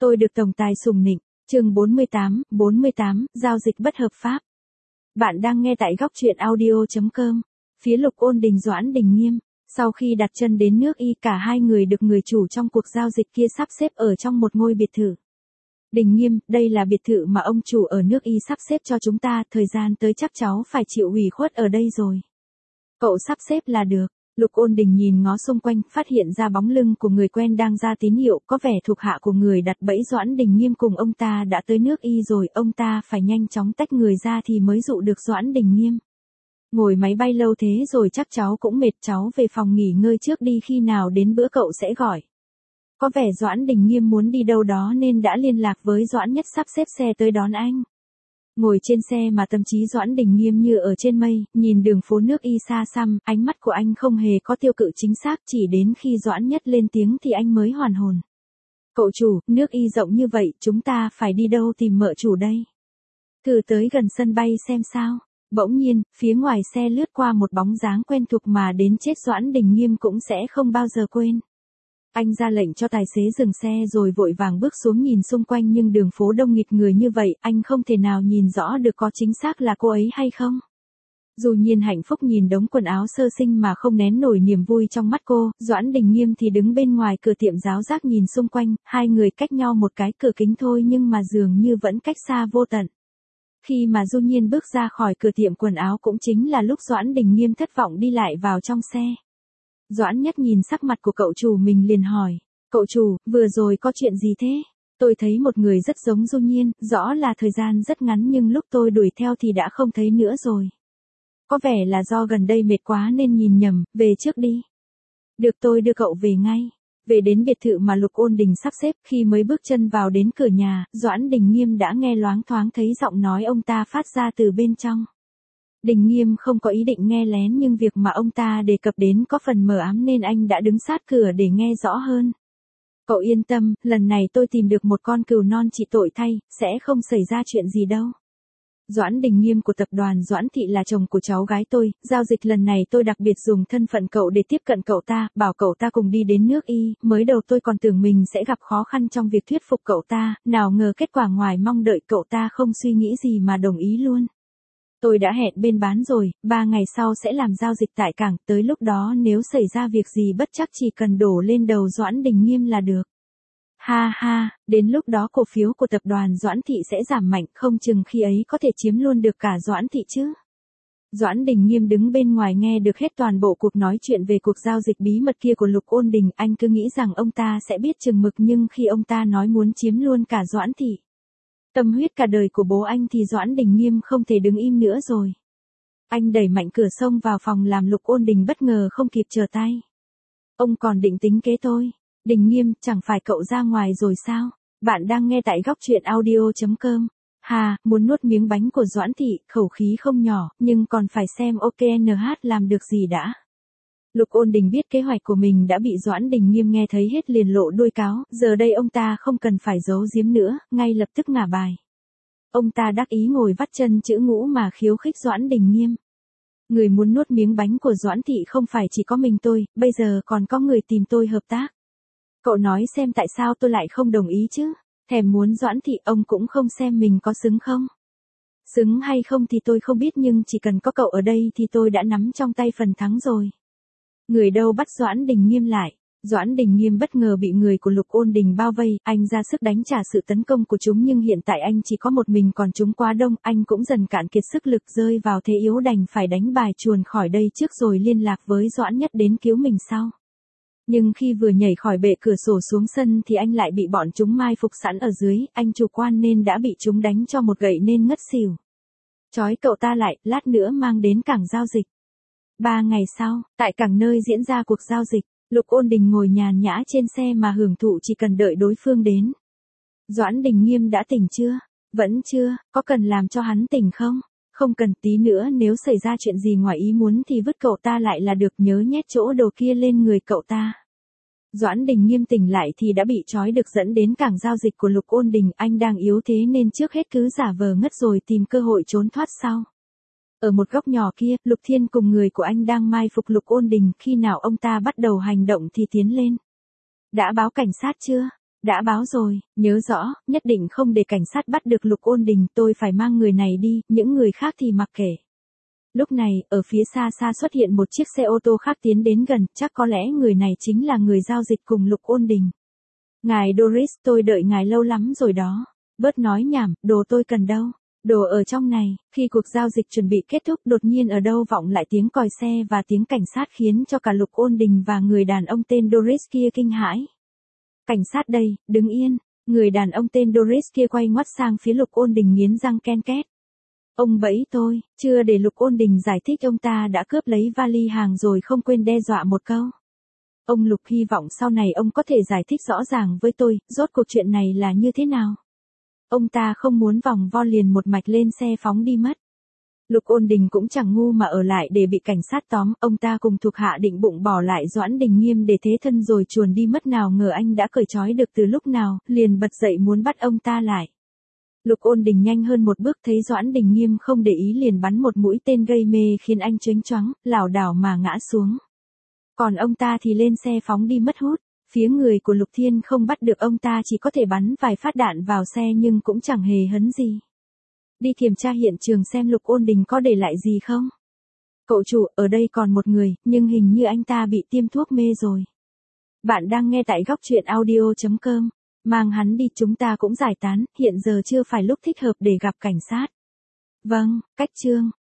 Tôi được tổng tài sủng nịnh. Chương 48, giao dịch bất hợp pháp. Bạn đang nghe tại góc truyện audio.com. Phía Lục Ôn Đình Doãn Đình Nghiêm, sau khi đặt chân đến nước Y, cả hai người được người chủ trong cuộc giao dịch kia sắp xếp ở trong một ngôi biệt thự. Đình Nghiêm, đây là biệt thự mà ông chủ ở nước Y sắp xếp cho chúng ta, thời gian tới chắc cháu phải chịu ủy khuất ở đây rồi. Cậu sắp xếp là được. Lục Ôn Đình nhìn ngó xung quanh, phát hiện ra bóng lưng của người quen đang ra tín hiệu, có vẻ thuộc hạ của người đặt bẫy Doãn Đình Nghiêm cùng ông ta đã tới nước Y rồi, ông ta phải nhanh chóng tách người ra thì mới dụ được Doãn Đình Nghiêm. Ngồi máy bay lâu thế rồi chắc cháu cũng mệt, cháu về phòng nghỉ ngơi trước đi, khi nào đến bữa cậu sẽ gọi. Có vẻ Doãn Đình Nghiêm muốn đi đâu đó nên đã liên lạc với Doãn Nhất sắp xếp xe tới đón anh. Ngồi trên xe mà tâm trí Doãn Đình Nghiêm như ở trên mây, nhìn đường phố nước Y xa xăm, ánh mắt của anh không hề có tiêu cự chính xác, chỉ đến khi Doãn Nhất lên tiếng thì anh mới hoàn hồn. Cậu chủ, nước Y rộng như vậy, chúng ta phải đi đâu tìm mợ chủ đây? Thử tới gần sân bay xem sao. Bỗng nhiên, phía ngoài xe lướt qua một bóng dáng quen thuộc mà đến chết Doãn Đình Nghiêm cũng sẽ không bao giờ quên. Anh ra lệnh cho tài xế dừng xe rồi vội vàng bước xuống nhìn xung quanh, nhưng đường phố đông nghịt người như vậy, anh không thể nào nhìn rõ được có chính xác là cô ấy hay không. Dù Nhiên hạnh phúc nhìn đống quần áo sơ sinh mà không nén nổi niềm vui trong mắt cô, Doãn Đình Nghiêm thì đứng bên ngoài cửa tiệm giáo giác nhìn xung quanh, hai người cách nhau một cái cửa kính thôi nhưng mà dường như vẫn cách xa vô tận. Khi mà Du Nhiên bước ra khỏi cửa tiệm quần áo cũng chính là lúc Doãn Đình Nghiêm thất vọng đi lại vào trong xe. Doãn Nhất nhìn sắc mặt của cậu chủ mình liền hỏi, cậu chủ, vừa rồi có chuyện gì thế? Tôi thấy một người rất giống Du Nhiên, rõ là thời gian rất ngắn nhưng lúc tôi đuổi theo thì đã không thấy nữa rồi. Có vẻ là do gần đây mệt quá nên nhìn nhầm, về trước đi. Được, tôi đưa cậu về ngay. Về đến biệt thự mà Lục Ôn Đình sắp xếp, khi mới bước chân vào đến cửa nhà, Doãn Đình Nghiêm đã nghe loáng thoáng thấy giọng nói ông ta phát ra từ bên trong. Đình Nghiêm không có ý định nghe lén nhưng việc mà ông ta đề cập đến có phần mờ ám nên anh đã đứng sát cửa để nghe rõ hơn. Cậu yên tâm, lần này tôi tìm được một con cừu non trị tội thay, sẽ không xảy ra chuyện gì đâu. Doãn Đình Nghiêm của tập đoàn Doãn Thị là chồng của cháu gái tôi, giao dịch lần này tôi đặc biệt dùng thân phận cậu để tiếp cận cậu ta, bảo cậu ta cùng đi đến nước Y, mới đầu tôi còn tưởng mình sẽ gặp khó khăn trong việc thuyết phục cậu ta, nào ngờ kết quả ngoài mong đợi, cậu ta không suy nghĩ gì mà đồng ý luôn. Tôi đã hẹn bên bán rồi, 3 ngày sau sẽ làm giao dịch tại cảng, tới lúc đó nếu xảy ra việc gì bất chắc chỉ cần đổ lên đầu Doãn Đình Nghiêm là được. Ha ha, đến lúc đó cổ phiếu của tập đoàn Doãn Thị sẽ giảm mạnh, không chừng khi ấy có thể chiếm luôn được cả Doãn Thị chứ. Doãn Đình Nghiêm đứng bên ngoài nghe được hết toàn bộ cuộc nói chuyện về cuộc giao dịch bí mật kia của Lục Ôn Đình, anh cứ nghĩ rằng ông ta sẽ biết chừng mực nhưng khi ông ta nói muốn chiếm luôn cả Doãn Thị, tâm huyết cả đời của bố anh, thì Doãn Đình Nghiêm không thể đứng im nữa rồi. Anh đẩy mạnh cửa xông vào phòng làm Lục Ôn Đình bất ngờ không kịp trở tay. Ông còn định tính kế tôi? Đình Nghiêm, chẳng phải cậu ra ngoài rồi sao? Bạn đang nghe tại góc truyện audio.com. Hà, muốn nuốt miếng bánh của Doãn Thị, khẩu khí không nhỏ, nhưng còn phải xem OKNH làm được gì đã. Lục Ôn Đình biết kế hoạch của mình đã bị Doãn Đình Nghiêm nghe thấy hết liền lộ đuôi cáo, giờ đây ông ta không cần phải giấu giếm nữa, ngay lập tức ngả bài. Ông ta đắc ý ngồi vắt chân chữ ngũ mà khiêu khích Doãn Đình Nghiêm. Người muốn nuốt miếng bánh của Doãn Thị không phải chỉ có mình tôi, bây giờ còn có người tìm tôi hợp tác. Cậu nói xem tại sao tôi lại không đồng ý chứ? Thèm muốn Doãn Thị, ông cũng không xem mình có xứng không? Xứng hay không thì tôi không biết nhưng chỉ cần có cậu ở đây thì tôi đã nắm trong tay phần thắng rồi. Người đâu bắt Doãn Đình Nghiêm lại. Doãn Đình Nghiêm bất ngờ bị người của Lục Ôn Đình bao vây, anh ra sức đánh trả sự tấn công của chúng nhưng hiện tại anh chỉ có một mình, còn chúng quá đông, anh cũng dần cạn kiệt sức lực, rơi vào thế yếu đành phải đánh bài chuồn khỏi đây trước rồi liên lạc với Doãn Nhất đến cứu mình sau. Nhưng khi vừa nhảy khỏi bệ cửa sổ xuống sân thì anh lại bị bọn chúng mai phục sẵn ở dưới, anh chủ quan nên đã bị chúng đánh cho một gậy nên ngất xỉu. Trói cậu ta lại, lát nữa mang đến cảng giao dịch. 3 ngày sau, tại cảng nơi diễn ra cuộc giao dịch, Lục Ôn Đình ngồi nhàn nhã trên xe mà hưởng thụ chỉ cần đợi đối phương đến. Doãn Đình Nghiêm đã tỉnh chưa? Vẫn chưa, có cần làm cho hắn tỉnh không? Không cần, tí nữa nếu xảy ra chuyện gì ngoài ý muốn thì vứt cậu ta lại là được, nhớ nhét chỗ đồ kia lên người cậu ta. Doãn Đình Nghiêm tỉnh lại thì đã bị trói được dẫn đến cảng giao dịch của Lục Ôn Đình, anh đang yếu thế nên trước hết cứ giả vờ ngất rồi tìm cơ hội trốn thoát sau. Ở một góc nhỏ kia, Lục Thiên cùng người của anh đang mai phục Lục Ôn Đình, khi nào ông ta bắt đầu hành động thì tiến lên. Đã báo cảnh sát chưa? Đã báo rồi, nhớ rõ, nhất định không để cảnh sát bắt được Lục Ôn Đình, tôi phải mang người này đi, những người khác thì mặc kệ. Lúc này, ở phía xa xa xuất hiện một chiếc xe ô tô khác tiến đến gần, chắc có lẽ người này chính là người giao dịch cùng Lục Ôn Đình. Ngài Doris, tôi đợi ngài lâu lắm rồi đó. Bớt nói nhảm, đồ tôi cần đâu. Đồ ở trong này. Khi cuộc giao dịch chuẩn bị kết thúc, đột nhiên ở đâu vọng lại tiếng còi xe và tiếng cảnh sát khiến cho cả Lục Ôn Đình và người đàn ông tên Doris kia kinh hãi. Cảnh sát đây, đứng yên. Người đàn ông tên Doris kia quay ngoắt sang phía Lục Ôn Đình nghiến răng ken két. Ông bẫy tôi, chưa để Lục Ôn Đình giải thích ông ta đã cướp lấy vali hàng rồi không quên đe dọa một câu. Ông Lục hy vọng sau này ông có thể giải thích rõ ràng với tôi, rốt cuộc chuyện này là như thế nào. Ông ta không muốn vòng vo liền một mạch lên xe phóng đi mất. Lục Ôn Đình cũng chẳng ngu mà ở lại để bị cảnh sát tóm, ông ta cùng thuộc hạ định bụng bỏ lại Doãn Đình Nghiêm để thế thân rồi chuồn đi mất, nào ngờ anh đã cởi trói được từ lúc nào, liền bật dậy muốn bắt ông ta lại. Lục Ôn Đình nhanh hơn một bước thấy Doãn Đình Nghiêm không để ý liền bắn một mũi tên gây mê khiến anh chếnh choáng, lảo đảo mà ngã xuống. Còn ông ta thì lên xe phóng đi mất hút. Phía người của Lục Thiên không bắt được ông ta, chỉ có thể bắn vài phát đạn vào xe nhưng cũng chẳng hề hấn gì. Đi kiểm tra hiện trường xem Lục Ôn Đình có để lại gì không. Cậu chủ, ở đây còn một người, nhưng hình như anh ta bị tiêm thuốc mê rồi. Bạn đang nghe tại góc truyện audio.com. Mang hắn đi, chúng ta cũng giải tán, hiện giờ chưa phải lúc thích hợp để gặp cảnh sát. Vâng, cách chương.